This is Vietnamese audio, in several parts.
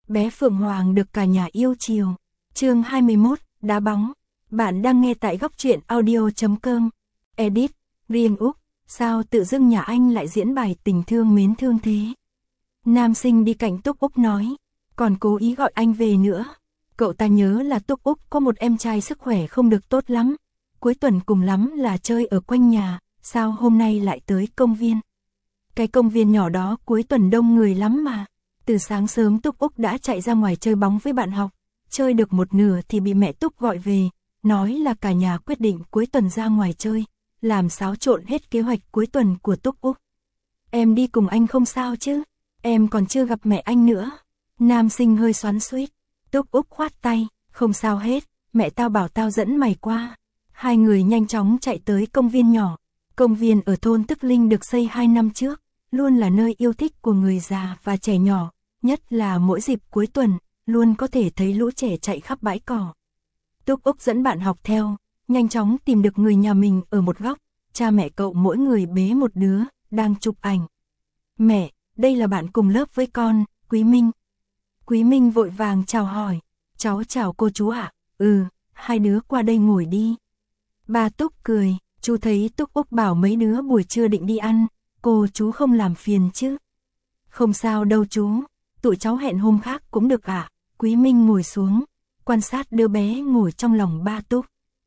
bé Phượng Hoàng được cả nhà yêu chiều. Chương 21, đá bóng. Bạn đang nghe tại góc truyện audio.com. Edit, Riêng Úc, sao tự dưng nhà anh lại diễn bài tình thương mến thương thế? Nam sinh đi cạnh Túc Úc nói, còn cố ý gọi anh về nữa. Cậu ta nhớ là Túc Úc có một em trai sức khỏe không được tốt lắm. Cuối tuần cùng lắm là chơi ở quanh nhà, sao hôm nay lại tới công viên? Cái công viên nhỏ đó cuối tuần đông người lắm mà. Từ sáng sớm Túc Úc đã chạy ra ngoài chơi bóng với bạn học. Chơi được một nửa thì bị mẹ Túc gọi về, nói là cả nhà quyết định cuối tuần ra ngoài chơi, làm xáo trộn hết kế hoạch cuối tuần của Túc Úc. Em đi cùng anh không sao chứ? Em còn chưa gặp mẹ anh nữa. Nam sinh hơi xoắn xuýt. Túc Úc khoát tay, không sao hết, mẹ tao bảo tao dẫn mày qua. Hai người nhanh chóng chạy tới công viên nhỏ. Công viên ở thôn Tức Linh được xây 2 năm trước, luôn là nơi yêu thích của người già và trẻ nhỏ, nhất là mỗi dịp cuối tuần, luôn có thể thấy lũ trẻ chạy khắp bãi cỏ. Túc Úc dẫn bạn học theo, nhanh chóng tìm được người nhà mình ở một góc, cha mẹ cậu mỗi người bế một đứa, đang chụp ảnh. Mẹ, đây là bạn cùng lớp với con, Quý Minh. Quý Minh vội vàng chào hỏi, cháu chào cô chú ạ. Hai đứa qua đây ngồi đi. Bà Túc cười, chú thấy Túc Úc bảo mấy đứa buổi trưa định đi ăn, cô chú không làm phiền chứ? Không sao đâu chú, tụi cháu hẹn hôm khác cũng được ạ. Quý Minh ngồi xuống, quan sát đứa bé ngồi trong lòng ba Túc.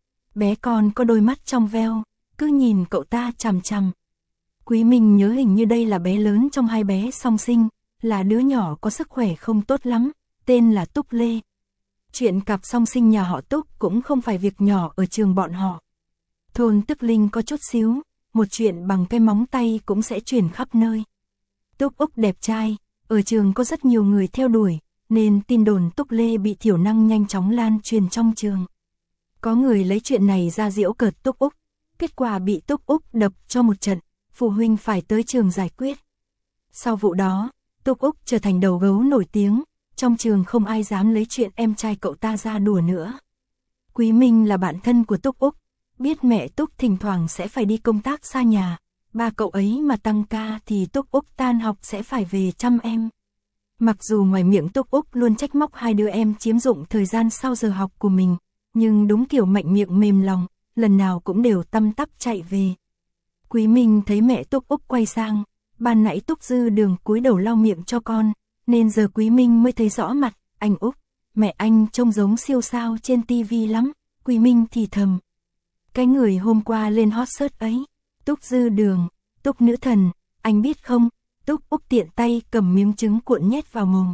Bé con có đôi mắt trong veo, cứ nhìn cậu ta chằm chằm. Quý Minh nhớ hình như đây là bé lớn trong hai bé song sinh, là đứa nhỏ có sức khỏe không tốt lắm, tên là Túc Lê. Chuyện cặp song sinh nhà họ Túc cũng không phải việc nhỏ ở trường bọn họ. Thôn Tức Linh có chút xíu, một chuyện bằng cái móng tay cũng sẽ truyền khắp nơi. Túc Úc đẹp trai, ở trường có rất nhiều người theo đuổi, nên tin đồn Túc Lê bị thiểu năng nhanh chóng lan truyền trong trường. Có người lấy chuyện này ra giễu cợt Túc Úc, kết quả bị Túc Úc đập cho một trận, phụ huynh phải tới trường giải quyết. Sau vụ đó, Túc Úc trở thành đầu gấu nổi tiếng, trong trường không ai dám lấy chuyện em trai cậu ta ra đùa nữa. Quý Minh là bạn thân của Túc Úc, biết mẹ Túc thỉnh thoảng sẽ phải đi công tác xa nhà, ba cậu ấy mà tăng ca thì Túc Úc tan học sẽ phải về chăm em. Mặc dù ngoài miệng Túc Úc luôn trách móc hai đứa em chiếm dụng thời gian sau giờ học của mình, nhưng đúng kiểu mạnh miệng mềm lòng, lần nào cũng đều tăm tắp chạy về. Quý Minh thấy mẹ Túc Úc quay sang, ban nãy Túc Dư Đường cúi đầu lau miệng cho con, nên giờ Quý Minh mới thấy rõ mặt. Anh Úc, mẹ anh trông giống siêu sao trên tivi lắm. Quý Minh thì thầm. Cái người hôm qua lên hot search ấy, Túc Dư Đường, Túc nữ thần, anh biết không? Túc Úc tiện tay cầm miếng trứng cuộn nhét vào mồm.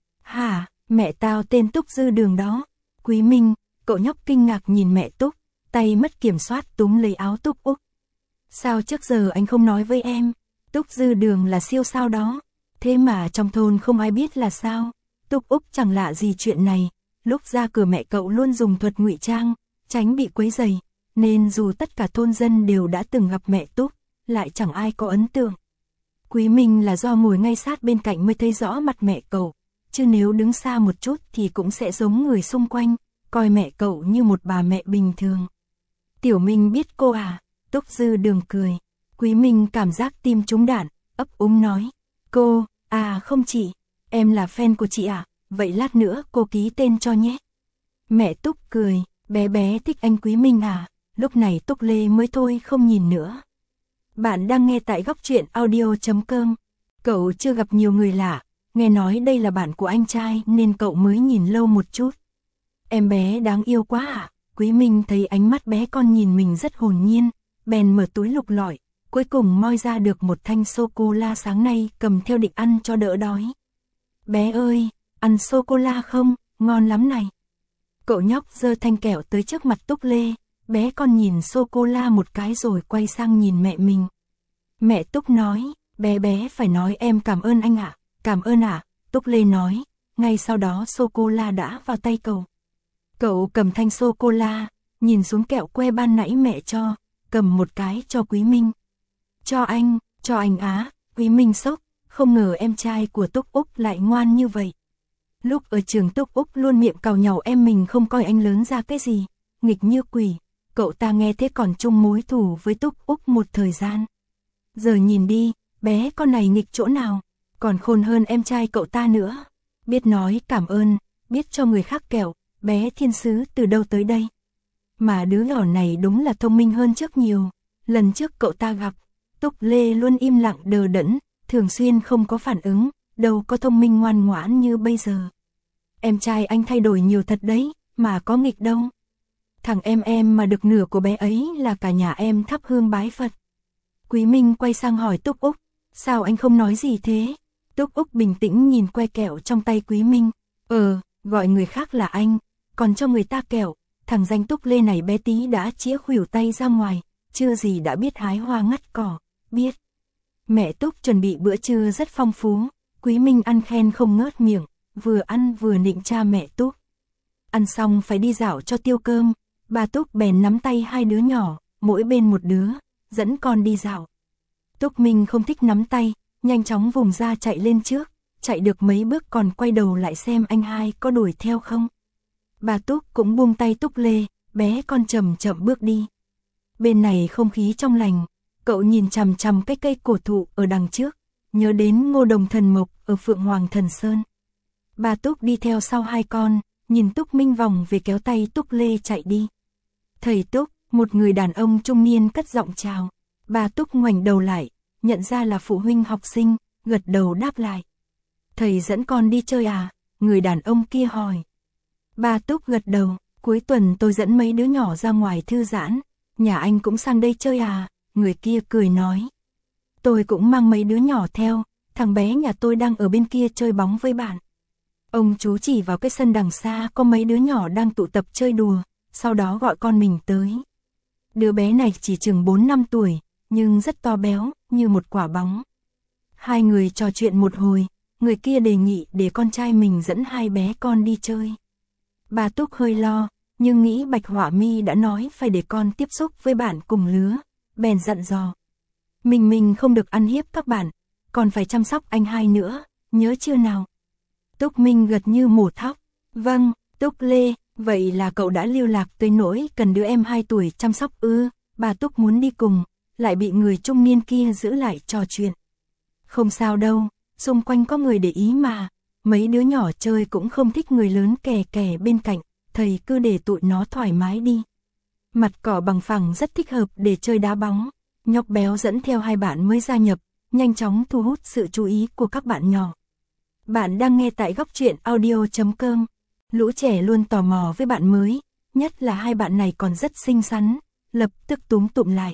Hả, mẹ tao tên Túc Dư Đường đó. Quý Minh, cậu nhóc kinh ngạc nhìn mẹ Túc, tay mất kiểm soát túm lấy áo Túc Úc. Sao trước giờ anh không nói với em? Túc Dư Đường là siêu sao đó, thế mà trong thôn không ai biết là sao. Túc Úc chẳng lạ gì chuyện này, lúc ra cửa mẹ cậu luôn dùng thuật ngụy trang, tránh bị quấy rầy, nên dù tất cả thôn dân đều đã từng gặp mẹ Túc, lại chẳng ai có ấn tượng. Quý Minh là do ngồi ngay sát bên cạnh mới thấy rõ mặt mẹ cậu, chứ nếu đứng xa một chút thì cũng sẽ giống người xung quanh, coi mẹ cậu như một bà mẹ bình thường. Tiểu Minh biết cô à? Túc Dư Đường cười. Quý Minh cảm giác tim trúng đạn, ấp úng nói. Cô, à không chị, em là fan của chị à, vậy lát nữa cô ký tên cho nhé. Mẹ Túc cười, bé bé thích anh Quý Minh à, lúc này Túc Lê mới thôi không nhìn nữa. Bạn đang nghe tại góc truyện audio.com. Cậu chưa gặp nhiều người lạ, nghe nói đây là bạn của anh trai nên cậu mới nhìn lâu một chút. Em bé đáng yêu quá à? Quý Minh thấy ánh mắt bé con nhìn mình rất hồn nhiên, bèn mở túi lục lọi, cuối cùng moi ra được một thanh sô-cô-la sáng nay cầm theo định ăn cho đỡ đói. Bé ơi, ăn sô-cô-la không? Ngon lắm này. Cậu nhóc giơ thanh kẹo tới trước mặt Túc Lê, bé con nhìn sô-cô-la một cái rồi quay sang nhìn mẹ mình. Mẹ Túc nói, bé bé phải nói em cảm ơn anh ạ, cảm ơn ạ. Túc Lê nói, ngay sau đó sô-cô-la đã vào tay cậu. Cậu cầm thanh sô-cô-la, nhìn xuống kẹo que ban nãy mẹ cho, cầm một cái cho Quý Minh. Cho anh á. Quý Minh sốc, không ngờ em trai của Túc Úc lại ngoan như vậy. Lúc ở trường Túc Úc luôn miệng càu nhàu em mình không coi anh lớn ra cái gì, nghịch như quỷ, cậu ta nghe thế còn chung mối thù với Túc Úc một thời gian. Giờ nhìn đi, bé con này nghịch chỗ nào, còn khôn hơn em trai cậu ta nữa. biết nói cảm ơn, biết cho người khác kẹo, bé thiên sứ từ đâu tới đây. Mà đứa nhỏ này đúng là thông minh hơn trước nhiều, lần trước cậu ta gặp, Túc Lê luôn im lặng đờ đẫn, thường xuyên không có phản ứng, đâu có thông minh ngoan ngoãn như bây giờ. Em trai anh thay đổi nhiều thật đấy, mà có nghịch đâu. Thằng em mà được nửa của bé ấy là cả nhà em thắp hương bái Phật. Quý Minh quay sang hỏi Túc Úc, sao anh không nói gì thế? Túc Úc bình tĩnh nhìn que kẹo trong tay Quý Minh, gọi người khác là anh, còn cho người ta kẹo, thằng danh Túc Lê này bé tí đã chĩa khuỷu tay ra ngoài, chưa gì đã biết hái hoa ngắt cỏ, biết. Mẹ Túc chuẩn bị bữa trưa rất phong phú, Quý Minh ăn khen không ngớt miệng, vừa ăn vừa nịnh cha mẹ Túc. Ăn xong phải đi dạo cho tiêu cơm, bà Túc bèn nắm tay hai đứa nhỏ, mỗi bên một đứa, dẫn con đi dạo. Túc Minh không thích nắm tay, nhanh chóng vùng ra chạy lên trước, chạy được mấy bước còn quay đầu lại xem anh hai có đuổi theo không. Bà Túc cũng buông tay Túc Lê, bé con chậm chậm bước đi. Bên này không khí trong lành, cậu nhìn chằm chằm cái cây cổ thụ ở đằng trước, nhớ đến Ngô Đồng Thần Mộc ở Phượng Hoàng Thần Sơn. Bà Túc đi theo sau hai con, nhìn Túc Minh vòng về kéo tay Túc Lê chạy đi. Thầy Túc, một người đàn ông trung niên cất giọng chào. Bà Túc ngoảnh đầu lại, nhận ra là phụ huynh học sinh, gật đầu đáp lại. Thầy dẫn con đi chơi à? Người đàn ông kia hỏi. Bà Túc gật đầu, cuối tuần tôi dẫn mấy đứa nhỏ ra ngoài thư giãn, nhà anh cũng sang đây chơi à? Người kia cười nói. Tôi cũng mang mấy đứa nhỏ theo, thằng bé nhà tôi đang ở bên kia chơi bóng với bạn. Ông chú chỉ vào cái sân đằng xa có mấy đứa nhỏ đang tụ tập chơi đùa, sau đó gọi con mình tới. Đứa bé này chỉ chừng 4-5 tuổi, nhưng rất to béo, như một quả bóng. Hai người trò chuyện một hồi, người kia đề nghị để con trai mình dẫn hai bé con đi chơi. Bà Túc hơi lo, nhưng nghĩ Bạch Họa Mi đã nói phải để con tiếp xúc với bạn cùng lứa, bèn dặn dò. Mình không được ăn hiếp các bạn, còn phải chăm sóc anh hai nữa, nhớ chưa nào? Túc Minh gật như mổ thóc. Vâng, Túc Lê, vậy là cậu đã lưu lạc tới nỗi cần đứa em 2 tuổi chăm sóc ư? Bà Túc muốn đi cùng, lại bị người trung niên kia giữ lại trò chuyện. Không sao đâu, xung quanh có người để ý mà, mấy đứa nhỏ chơi cũng không thích người lớn kè kè bên cạnh, thầy cứ để tụi nó thoải mái đi. Mặt cỏ bằng phẳng rất thích hợp để chơi đá bóng, nhóc béo dẫn theo hai bạn mới gia nhập, nhanh chóng thu hút sự chú ý của các bạn nhỏ. Bạn đang nghe tại góc truyện audio.com. Lũ trẻ luôn tò mò với bạn mới, nhất là hai bạn này còn rất xinh xắn, lập tức túm tụm lại.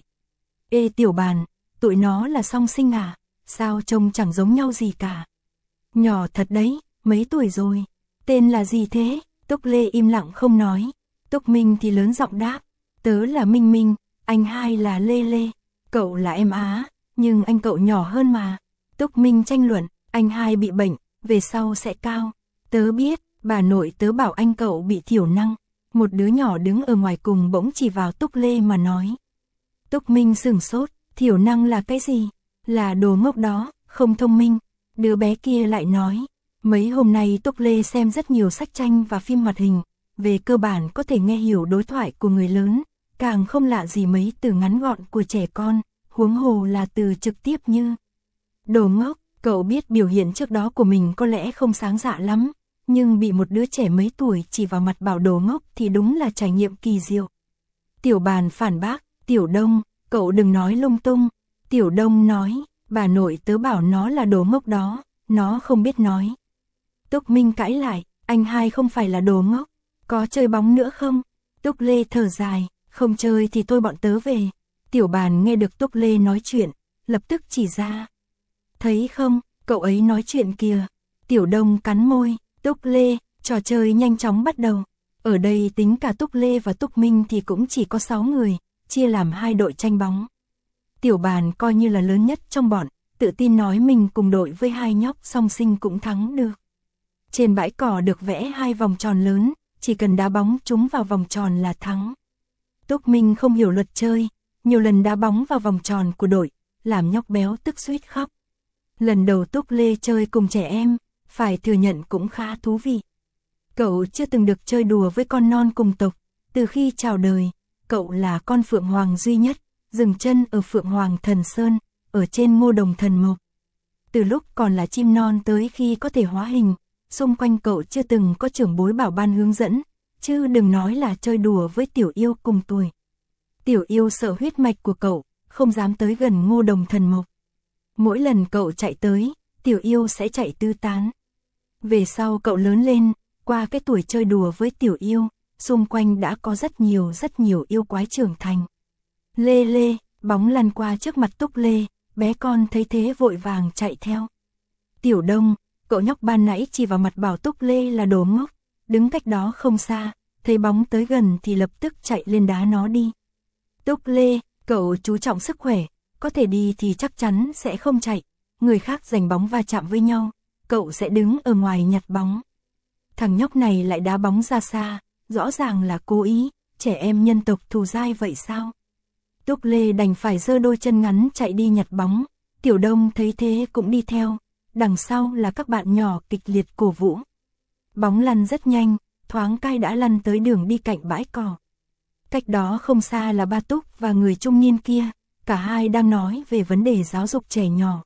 Ê Tiểu Bàn, tụi nó là song sinh à? Sao trông chẳng giống nhau gì cả? Nhỏ thật đấy, mấy tuổi rồi? Tên là gì thế? Túc Lê im lặng không nói. Túc Minh thì lớn giọng đáp. Tớ là Minh Minh, anh hai là Lê Lê, cậu là em Á, nhưng anh cậu nhỏ hơn mà. Túc Minh tranh luận, anh hai bị bệnh, về sau sẽ cao. Tớ biết, bà nội tớ bảo anh cậu bị thiểu năng. Một đứa nhỏ đứng ở ngoài cùng bỗng chỉ vào Túc Lê mà nói. Túc Minh sửng sốt, thiểu năng là cái gì? Là đồ ngốc đó, không thông minh. Đứa bé kia lại nói, mấy hôm nay Túc Lê xem rất nhiều sách tranh và phim hoạt hình, về cơ bản có thể nghe hiểu đối thoại của người lớn, càng không lạ gì mấy từ ngắn gọn của trẻ con, huống hồ là từ trực tiếp như đồ ngốc. Cậu biết biểu hiện trước đó của mình có lẽ không sáng dạ lắm, nhưng bị một đứa trẻ mấy tuổi chỉ vào mặt bảo đồ ngốc thì đúng là trải nghiệm kỳ diệu. Tiểu Bàn phản bác, Tiểu Đông, cậu đừng nói lung tung. Tiểu Đông nói, bà nội tớ bảo nó là đồ ngốc đó, nó không biết nói. Túc Minh cãi lại, anh hai không phải là đồ ngốc, có chơi bóng nữa không? Túc Lê thở dài, không chơi thì tôi bọn tớ về. Tiểu Bàn nghe được Túc Lê nói chuyện, lập tức chỉ ra. Thấy không, cậu ấy nói chuyện kìa. Tiểu Đông cắn môi, Túc Lê, trò chơi nhanh chóng bắt đầu. Ở đây tính cả Túc Lê và Túc Minh thì cũng chỉ có 6 người, chia làm 2 đội tranh bóng. Tiểu Bàn coi như là lớn nhất trong bọn, tự tin nói mình cùng đội với hai nhóc song sinh cũng thắng được. Trên bãi cỏ được vẽ 2 vòng tròn lớn, chỉ cần đá bóng trúng vào vòng tròn là thắng. Túc Minh không hiểu luật chơi, nhiều lần đá bóng vào vòng tròn của đội, làm nhóc béo tức suýt khóc. Lần đầu Túc Lê chơi cùng trẻ em, phải thừa nhận cũng khá thú vị. Cậu chưa từng được chơi đùa với con non cùng tộc, từ khi chào đời, cậu là con Phượng Hoàng duy nhất, dừng chân ở Phượng Hoàng Thần Sơn, ở trên Ngô Đồng Thần Mộc. Từ lúc còn là chim non tới khi có thể hóa hình, xung quanh cậu chưa từng có trưởng bối bảo ban hướng dẫn, chứ đừng nói là chơi đùa với tiểu yêu cùng tuổi. Tiểu yêu sợ huyết mạch của cậu, không dám tới gần Ngô Đồng Thần Mộc. Mỗi lần cậu chạy tới, tiểu yêu sẽ chạy tứ tán. Về sau cậu lớn lên, qua cái tuổi chơi đùa với tiểu yêu, xung quanh đã có rất nhiều yêu quái trưởng thành. Lê lê, bóng lăn qua trước mặt Túc Lê, bé con thấy thế vội vàng chạy theo. Tiểu Đông, cậu nhóc ban nãy chỉ vào mặt bảo Túc Lê là đồ ngốc, đứng cách đó không xa, thấy bóng tới gần thì lập tức chạy lên đá nó đi. Túc Lê, cậu chú trọng sức khỏe, có thể đi thì chắc chắn sẽ không chạy, người khác giành bóng va chạm với nhau, cậu sẽ đứng ở ngoài nhặt bóng. Thằng nhóc này lại đá bóng ra xa, rõ ràng là cố ý, trẻ em nhân tộc thù dai vậy sao? Túc Lê đành phải giơ đôi chân ngắn chạy đi nhặt bóng, Tiểu Đông thấy thế cũng đi theo, đằng sau là các bạn nhỏ kịch liệt cổ vũ. Bóng lăn rất nhanh, thoáng cái đã lăn tới đường đi cạnh bãi cỏ. Cách đó không xa là ba Túc và người trung niên kia, cả hai đang nói về vấn đề giáo dục trẻ nhỏ.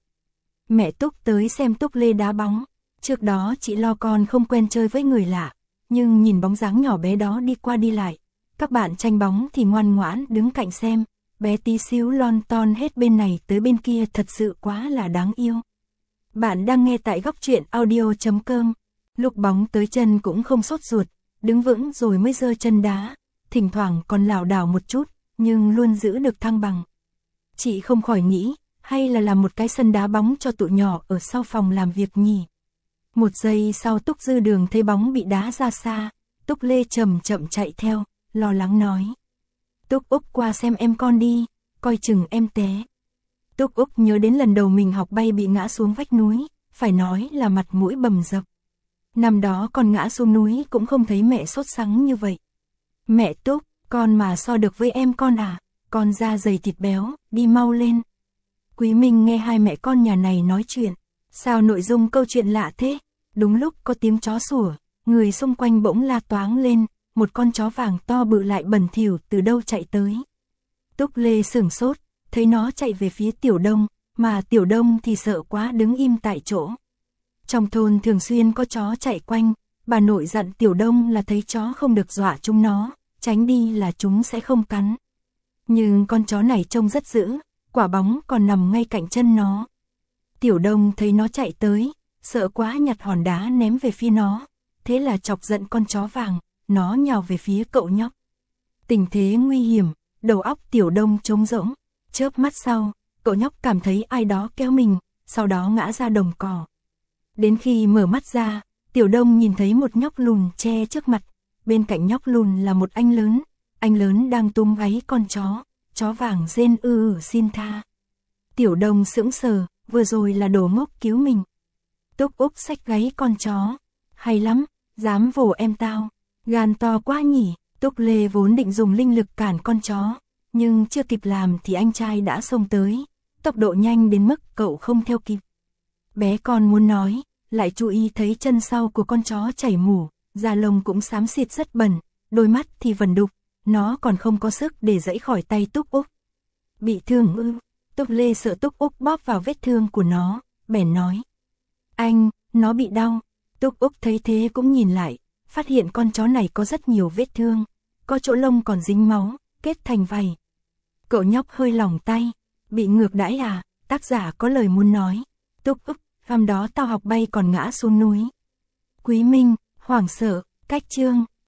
Mẹ Túc tới xem Túc Lê đá bóng, trước đó chị lo con không quen chơi với người lạ, nhưng nhìn bóng dáng nhỏ bé đó đi qua đi lại, các bạn tranh bóng thì ngoan ngoãn đứng cạnh xem, bé tí xíu lon ton hết bên này tới bên kia thật sự quá là đáng yêu. Bạn đang nghe tại góc truyện audio.com, lúc bóng tới chân cũng không sốt ruột, đứng vững rồi mới giơ chân đá, thỉnh thoảng còn lảo đảo một chút, nhưng luôn giữ được thăng bằng. Chị không khỏi nghĩ, hay là làm một cái sân đá bóng cho tụi nhỏ ở sau phòng làm việc nhỉ. Một giây sau Túc Dư Đường thấy bóng bị đá ra xa, Túc Lê chậm chậm chạy theo, lo lắng nói. Túc Úc qua xem em con đi, coi chừng em té. Túc Úc nhớ đến lần đầu mình học bay bị ngã xuống vách núi, phải nói là mặt mũi bầm dập. Năm đó con ngã xuống núi cũng không thấy mẹ sốt sắng như vậy. Mẹ Túc, con mà so được với em con à, con da dày thịt béo, đi mau lên. Quý Minh nghe hai mẹ con nhà này nói chuyện, sao nội dung câu chuyện lạ thế? Đúng lúc có tiếng chó sủa, người xung quanh bỗng la toáng lên, một con chó vàng to bự lại bẩn thỉu từ đâu chạy tới. Túc Lê sửng sốt, thấy nó chạy về phía Tiểu Đông, mà Tiểu Đông thì sợ quá đứng im tại chỗ. Trong thôn thường xuyên có chó chạy quanh, bà nội dặn Tiểu Đông là thấy chó không được dọa chúng nó, tránh đi là chúng sẽ không cắn. Nhưng con chó này trông rất dữ, quả bóng còn nằm ngay cạnh chân nó. Tiểu Đông thấy nó chạy tới, sợ quá nhặt hòn đá ném về phía nó, thế là chọc giận con chó vàng, nó nhào về phía cậu nhóc. Tình thế nguy hiểm, đầu óc Tiểu Đông trống rỗng, chớp mắt sau, cậu nhóc cảm thấy ai đó kéo mình, sau đó ngã ra đồng cỏ. Đến khi mở mắt ra, Tiểu Đông nhìn thấy một nhóc lùn che trước mặt, bên cạnh nhóc lùn là một anh lớn đang túm váy con chó vàng rên xin tha. Tiểu Đông sững sờ, vừa rồi là đồ ngốc cứu mình. Túc Úc xách gáy con chó, hay lắm, dám vồ em tao, gan to quá nhỉ. Túc Lê vốn định dùng linh lực cản con chó, nhưng chưa kịp làm thì anh trai đã xông tới, tốc độ nhanh đến mức cậu không theo kịp. Bé con muốn nói, lại chú ý thấy chân sau của con chó chảy mủ, da lông cũng xám xịt rất bẩn, đôi mắt thì vẩn đục, nó còn không có sức để giãy khỏi tay Túc Úc. Bị thương ư? Túc Lê sợ Túc Úc bóp vào vết thương của nó, bèn nói. Anh, nó bị đau. Túc Úc thấy thế cũng nhìn lại, phát hiện con chó này có rất nhiều vết thương, có chỗ lông còn dính máu, kết thành vảy. Cậu nhóc hơi lỏng tay, bị ngược đãi à, tác giả có lời muốn nói. Túc Úc, hôm đó tao học bay còn ngã xuống núi. Quý Minh, hoảng sợ, cách chương.